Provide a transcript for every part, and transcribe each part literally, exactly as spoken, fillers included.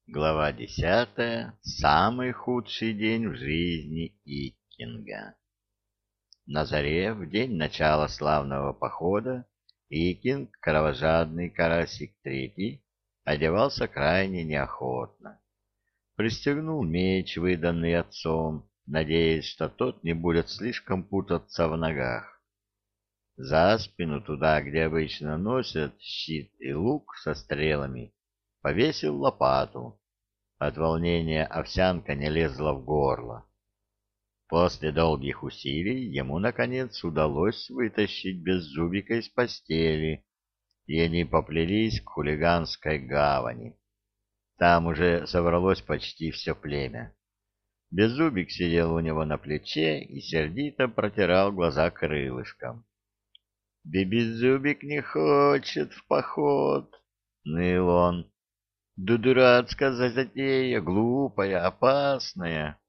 Глава десятая. Самый худший день в жизни Иккинга. На заре, в день начала славного похода, Иккинг, кровожадный карасик третий, одевался крайне неохотно. Пристегнул меч, выданный отцом, надеясь, что тот не будет слишком путаться в ногах. За спину, туда, где обычно носят щит и лук со стрелами, повесил лопату. От волнения овсянка не лезла в горло. После долгих усилий ему, наконец, удалось вытащить Беззубика из постели, и они поплелись к хулиганской гавани. Там уже собралось почти все племя. Беззубик сидел у него на плече и сердито протирал глаза крылышком. «Бебезубик не хочет в поход», — ныл он. «Да дурацкая затея, глупая, опасная».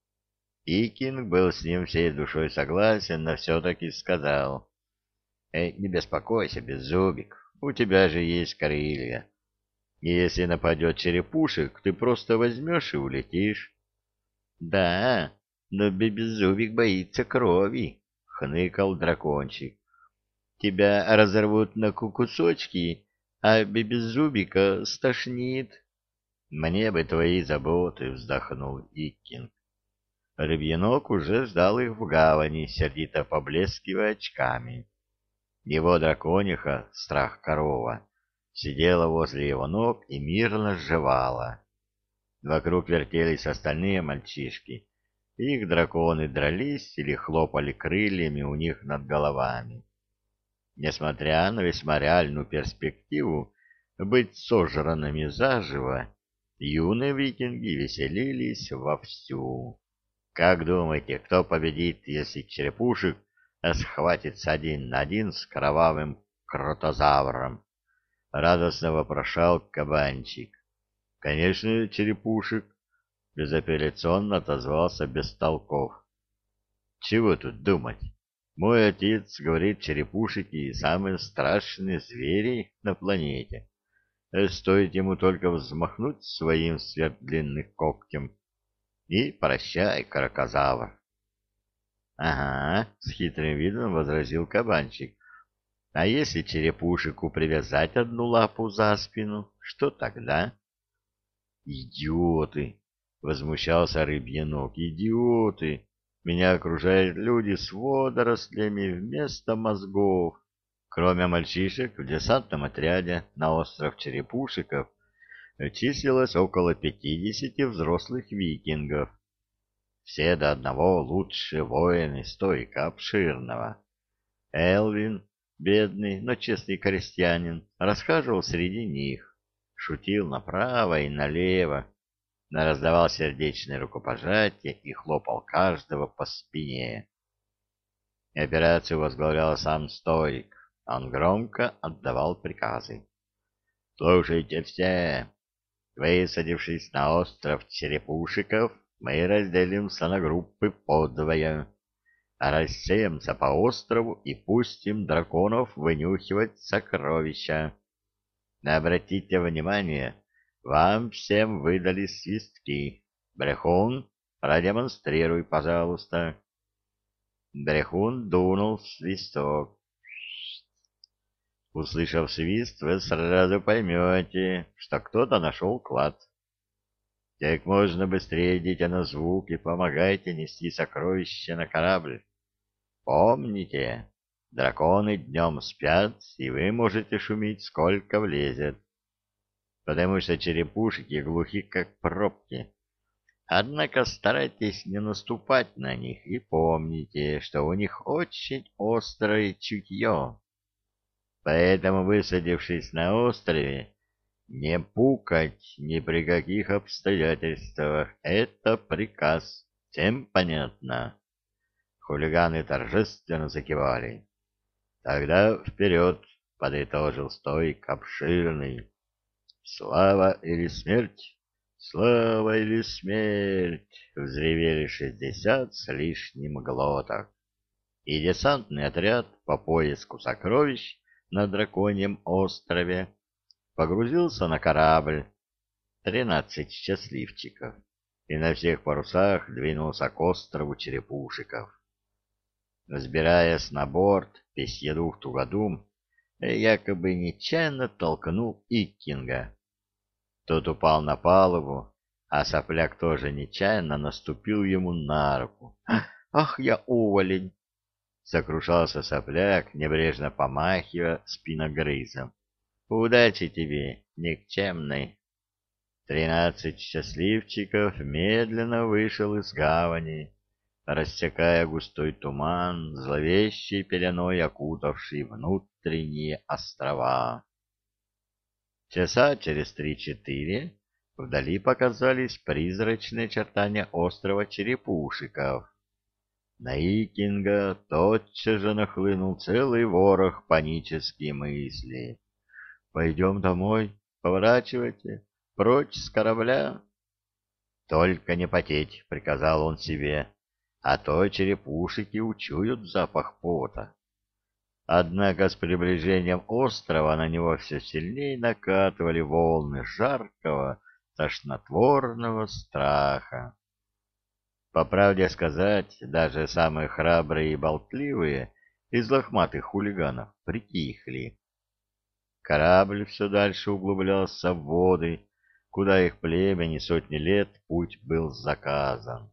Иккинг был с ним всей душой согласен, но все-таки сказал: «Эй, не беспокойся, Беззубик, у тебя же есть крылья. И если нападет черепушек, ты просто возьмешь и улетишь». «Да, но Беззубик боится крови», — хныкал дракончик. «Тебя разорвут на кусочки, а Беззубика стошнит». «Мне бы твои заботы», — вздохнул Иккинг. Рыбьенок уже ждал их в гавани, сердито поблескивая очками. Его дракониха, страх-корова, сидела возле его ног и мирно жевала. Вокруг вертелись остальные мальчишки. Их драконы дрались или хлопали крыльями у них над головами. Несмотря на весьма реальную перспективу быть сожранными заживо, юные викинги веселились вовсю. Как думаете, кто победит, если черепушек схватится один на один с кровавым кротозавром? Радостно вопрошал кабанчик. Конечно, черепушек, безапелляционно отозвался Бестолков. Чего тут думать? Мой отец говорит, черепушки — самые страшные звери на планете. Стоит ему только взмахнуть своим сверхдлинным когтем, и прощай, крокозавр. — Ага, — с хитрым видом возразил кабанчик. — А если черепушеку привязать одну лапу за спину, что тогда? — Идиоты! — возмущался рыбьенок. — Идиоты! Меня окружают люди с водорослями вместо мозгов. Кроме мальчишек, в десантном отряде на остров Черепушеков числилось около пятидесяти взрослых викингов. Все до одного лучшие воины стойка обширного. Элвин, бедный, но честный крестьянин, расхаживал среди них, шутил направо и налево, раздавал сердечные рукопожатия и хлопал каждого по спине. Операцию возглавлял сам Стоик. Он громко отдавал приказы. «Слушайте все! Высадившись на остров Черепушеков, мы разделимся на группы подвое, рассеемся по острову и пустим драконов вынюхивать сокровища. Обратите внимание, вам всем выдали свистки. Брехун, продемонстрируй, пожалуйста». Брехун дунул в свисток. Услышав свист, вы сразу поймете, что кто-то нашел клад. Как можно быстрее идите на звук и помогайте нести сокровища на корабль. Помните, драконы днем спят, и вы можете шуметь сколько влезет, потому что черепушки глухи, как пробки. Однако старайтесь не наступать на них и помните, что у них очень острое чутье. Поэтому, высадившись на острове, не пукать ни при каких обстоятельствах. Это приказ. Всем понятно? Хулиганы торжественно закивали. Тогда вперед, — подытожил Стоик обширный. Слава или смерть? Слава или смерть? Взревели шестьдесят с лишним глоток. И десантный отряд по поиску сокровищ на Драконьем острове погрузился на корабль. тринадцать счастливчиков и на всех парусах двинулся к острову Черепушиков. Взбираясь на борт, Песьедух Тугодум якобы нечаянно толкнул Иккинга. Тот упал на палубу, а Сопляк тоже нечаянно наступил ему на руку. «Ах, я уволень!» — сокрушался Сопляк, небрежно помахивая спиногрызом. «Удачи тебе, никчемный!» Тринадцать счастливчиков медленно вышел из гавани, рассекая густой туман, зловещей пеленой окутавший внутренние острова. Часа через три-четыре вдали показались призрачные очертания острова Черепушиков. На Икинга тотчас же нахлынул целый ворох панические мысли. «Пойдем домой, поворачивайте, прочь с корабля». «Только не потеть», — приказал он себе, — «а то черепушики учуют запах пота». Однако с приближением острова на него все сильнее накатывали волны жаркого, тошнотворного страха. По правде сказать, даже самые храбрые и болтливые из лохматых хулиганов притихли. Корабль все дальше углублялся в воды, куда их племени сотни лет путь был заказан.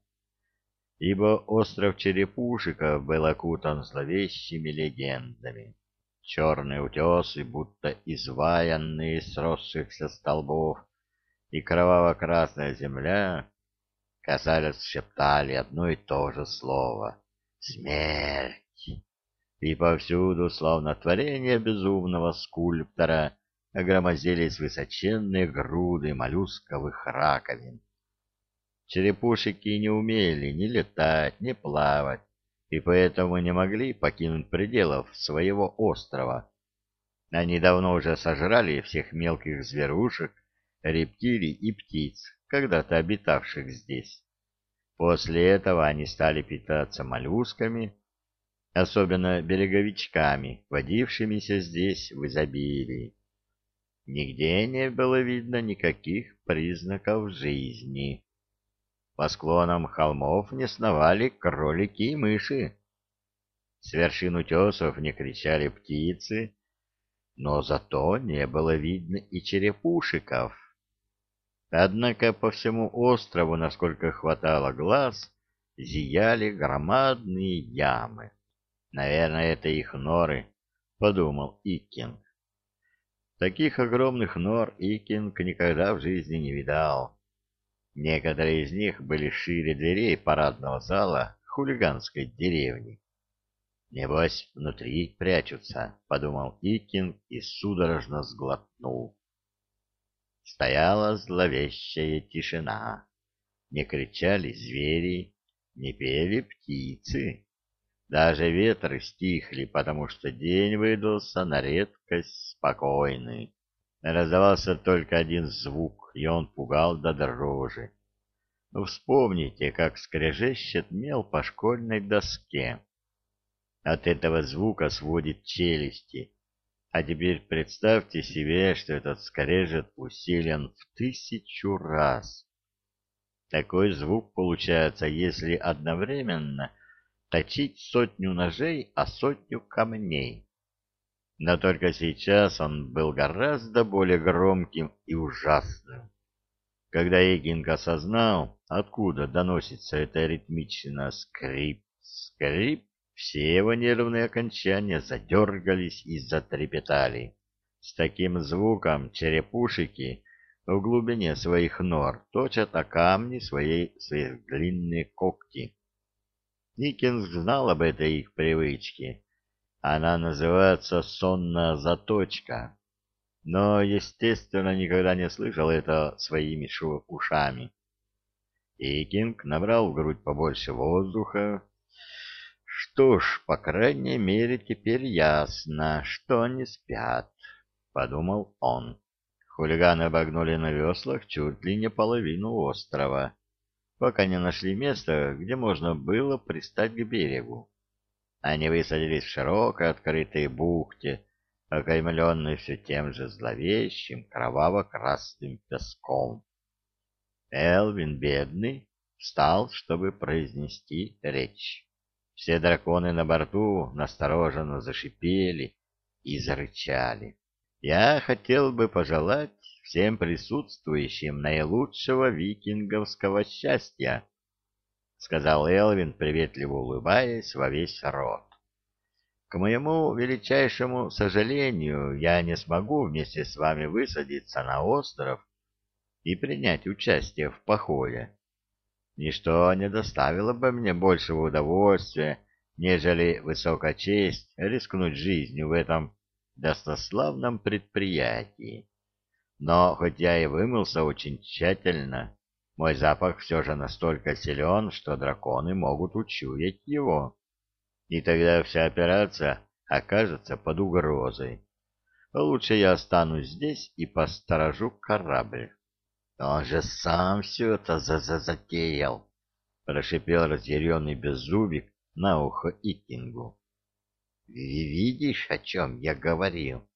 Ибо остров Черепушиков был окутан зловещими легендами. Черные утесы, будто изваянные из сросшихся столбов, и кроваво-красная земля, казалось, шептали одно и то же слово — «Смерть!» И повсюду, словно творение безумного скульптора, громоздились высоченные груды моллюсковых раковин. Черепушики не умели ни летать, ни плавать, и поэтому не могли покинуть пределов своего острова. Они давно уже сожрали всех мелких зверушек, рептилий и птиц, когда-то обитавших здесь. После этого они стали питаться моллюсками, особенно береговичками, водившимися здесь в изобилии. Нигде не было видно никаких признаков жизни. По склонам холмов не сновали кролики и мыши. С вершин утесов не кричали птицы, но зато не было видно и черепушиков. Однако по всему острову, насколько хватало глаз, зияли громадные ямы. «Наверное, это их норы», — подумал Иккинг. Таких огромных нор Иккинг никогда в жизни не видал. Некоторые из них были шире дверей парадного зала хулиганской деревни. «Небось, внутри прячутся», — подумал Иккинг и судорожно сглотнул. Стояла зловещая тишина. Не кричали звери, не пели птицы. Даже ветры стихли, потому что день выдался на редкость спокойный. Раздавался только один звук, и он пугал до дрожи. Вспомните, как скрежещет мел по школьной доске. От этого звука сводит челюсти. А теперь представьте себе, что этот скрежет усилен в тысячу раз. Такой звук получается, если одновременно точить сотню ножей, а сотню камней. Но только сейчас он был гораздо более громким и ужасным. Когда Иккинг осознал, откуда доносится это ритмичное скрип, скрип, все его нервные окончания задергались и затрепетали. С таким звуком черепушики в глубине своих нор точат о камни своей, свои длинные когти. Иккинг знал об этой их привычке. Она называется сонная заточка. Но, естественно, никогда не слышал это своими ушами. Иккинг набрал в грудь побольше воздуха. «Что ж, по крайней мере, теперь ясно, что они спят», — подумал он. Хулиганы обогнули на веслах чуть ли не половину острова, пока не нашли место, где можно было пристать к берегу. Они высадились в широкой открытой бухте, окаймленной все тем же зловещим кроваво-красным песком. Элвин, бедный, встал, чтобы произнести речь. Все драконы на борту настороженно зашипели и зарычали. Я хотел бы пожелать всем присутствующим наилучшего викинговского счастья, — сказал Элвин, приветливо улыбаясь во весь рот. К моему величайшему сожалению, я не смогу вместе с вами высадиться на остров и принять участие в походе. Ничто не доставило бы мне большего удовольствия, нежели высокая честь рискнуть жизнью в этом достославном предприятии. Но хоть я и вымылся очень тщательно, мой запах все же настолько силен, что драконы могут учуять его, и тогда вся операция окажется под угрозой. Лучше я останусь здесь и посторожу корабль. Он же сам все это за-за-затеял, — прошипел разъяренный Беззубик на ухо Икингу. — Видишь, о чем я говорил?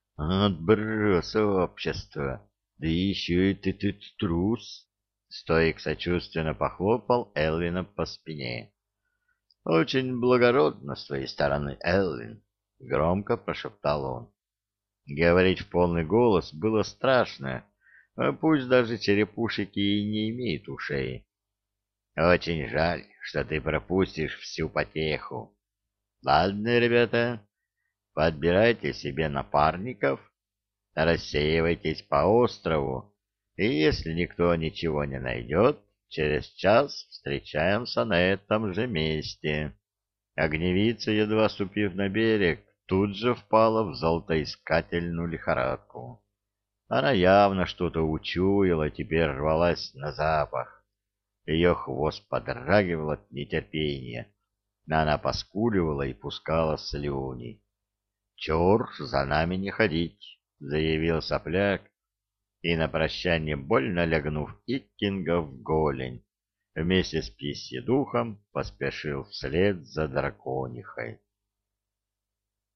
Отброс общества, да еще и ты, ты трус. Стоик сочувственно похлопал Элвина по спине. — Очень благородно с твоей стороны, Элвин, — громко прошептал он. Говорить в полный голос было страшно, а пусть даже черепушки и не имеют ушей. Очень жаль, что ты пропустишь всю потеху. Ладно, ребята, подбирайте себе напарников, рассеивайтесь по острову, и если никто ничего не найдет, через час встречаемся на этом же месте. Огневица, едва ступив на берег, тут же впала в золотоискательную лихорадку. Она явно что-то учуяла, теперь рвалась на запах. Ее хвост подрагивал от нетерпения, но она поскуливала и пускала слюни. — Чур, за нами не ходить, — заявил сопляк, и на прощание, больно лягнув Иккинга в голень, вместе с письедухом поспешил вслед за драконихой.